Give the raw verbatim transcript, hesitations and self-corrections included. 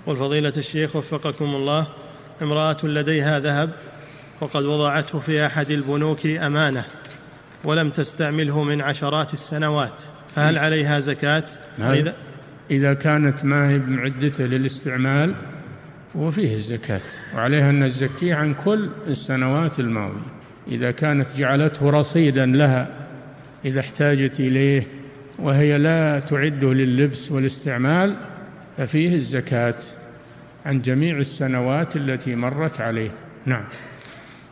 والفضيلة الشيخ وفقكم الله، امرأة لديها ذهب وقد وضعته في أحد البنوك أمانة ولم تستعمله من عشرات السنوات، فهل عليها زكاة؟ إذا, إذا كانت ما هي بمعدته للاستعمال وفيه الزكاة، وعليها أن الزكية عن كل السنوات الماضية. إذا كانت جعلته رصيدا لها إذا احتاجت إليه وهي لا تعده لللبس والاستعمال ففيه الزكاة عن جميع السنوات التي مرت عليه. نعم.